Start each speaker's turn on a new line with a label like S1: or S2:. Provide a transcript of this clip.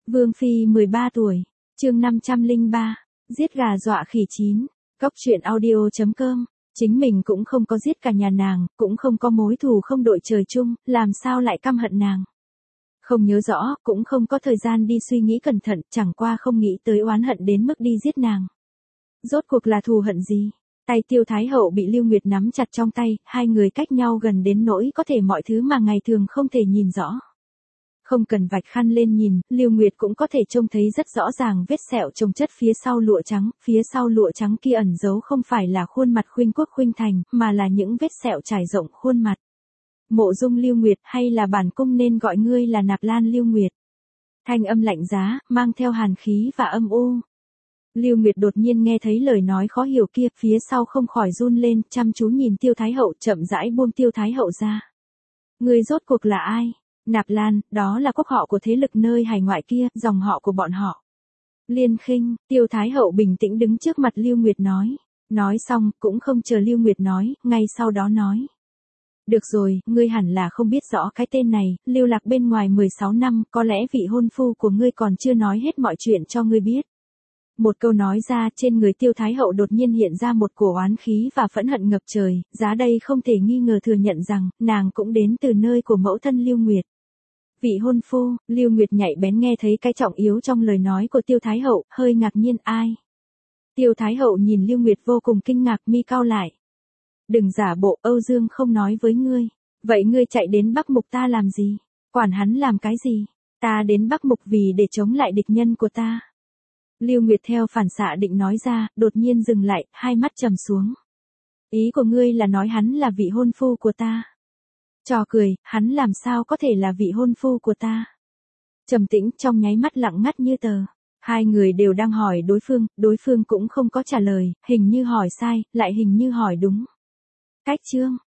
S1: Vương Phi 13 tuổi, chương 503, giết gà dọa khỉ chín, cóc truyện audio.com, chính mình cũng không có giết cả nhà nàng, cũng không có mối thù không đội trời chung, làm sao lại căm hận nàng. Không nhớ rõ, cũng không có thời gian đi suy nghĩ cẩn thận, chẳng qua không nghĩ tới oán hận đến mức đi giết nàng. Rốt cuộc là thù hận gì? Tay Tiêu Thái Hậu bị Lưu Nguyệt nắm chặt trong tay, hai người cách nhau gần đến nỗi có thể mọi thứ mà ngày thường không thể nhìn rõ. Không cần vạch khăn lên nhìn, Lưu Nguyệt cũng có thể trông thấy rất rõ ràng vết sẹo chồng chất phía sau lụa trắng kia ẩn giấu không phải là khuôn mặt khuynh quốc khuynh thành, mà là những vết sẹo trải rộng khuôn mặt. Mộ Dung Lưu Nguyệt, hay là bản cung nên gọi ngươi là Nạp Lan Lưu Nguyệt? Thanh âm lạnh giá, mang theo hàn khí và âm u. Lưu Nguyệt đột nhiên nghe thấy lời nói khó hiểu kia, phía sau không khỏi run lên, chăm chú nhìn Tiêu Thái Hậu, chậm rãi buông Tiêu Thái Hậu ra. Ngươi rốt cuộc là ai? Nạp Lan, đó là quốc họ của thế lực nơi hải ngoại kia, dòng họ của bọn họ. Liên Khinh, Tiêu Thái Hậu bình tĩnh đứng trước mặt Lưu Nguyệt nói. Nói xong, cũng không chờ Lưu Nguyệt nói, ngay sau đó nói. Được rồi, ngươi hẳn là không biết rõ cái tên này, lưu lạc bên ngoài 16 năm, có lẽ vị hôn phu của ngươi còn chưa nói hết mọi chuyện cho ngươi biết. Một câu nói ra, trên người Tiêu Thái Hậu đột nhiên hiện ra một cổ oán khí và phẫn hận ngập trời, giá đây không thể nghi ngờ thừa nhận rằng, nàng cũng đến từ nơi của mẫu thân Lưu Nguyệt. Vị hôn phu, Lưu Nguyệt nhạy bén nghe thấy cái trọng yếu trong lời nói của Tiêu Thái Hậu, hơi ngạc nhiên ai. Tiêu Thái Hậu nhìn Lưu Nguyệt vô cùng kinh ngạc, mi cau lại. Đừng giả bộ, Âu Dương không nói với ngươi. Vậy ngươi chạy đến Bắc Mục ta làm gì? Quản hắn làm cái gì? Ta đến Bắc Mục vì để chống lại địch nhân của ta. Lưu Nguyệt theo phản xạ định nói ra, đột nhiên dừng lại, hai mắt trầm xuống. Ý của ngươi là nói hắn là vị hôn phu của ta. Trò cười, hắn làm sao có thể là vị hôn phu của ta? Trầm tĩnh, trong nháy mắt lặng ngắt như tờ. Hai người đều đang hỏi đối phương cũng không có trả lời, hình như hỏi sai, lại hình như hỏi đúng. Cách chương,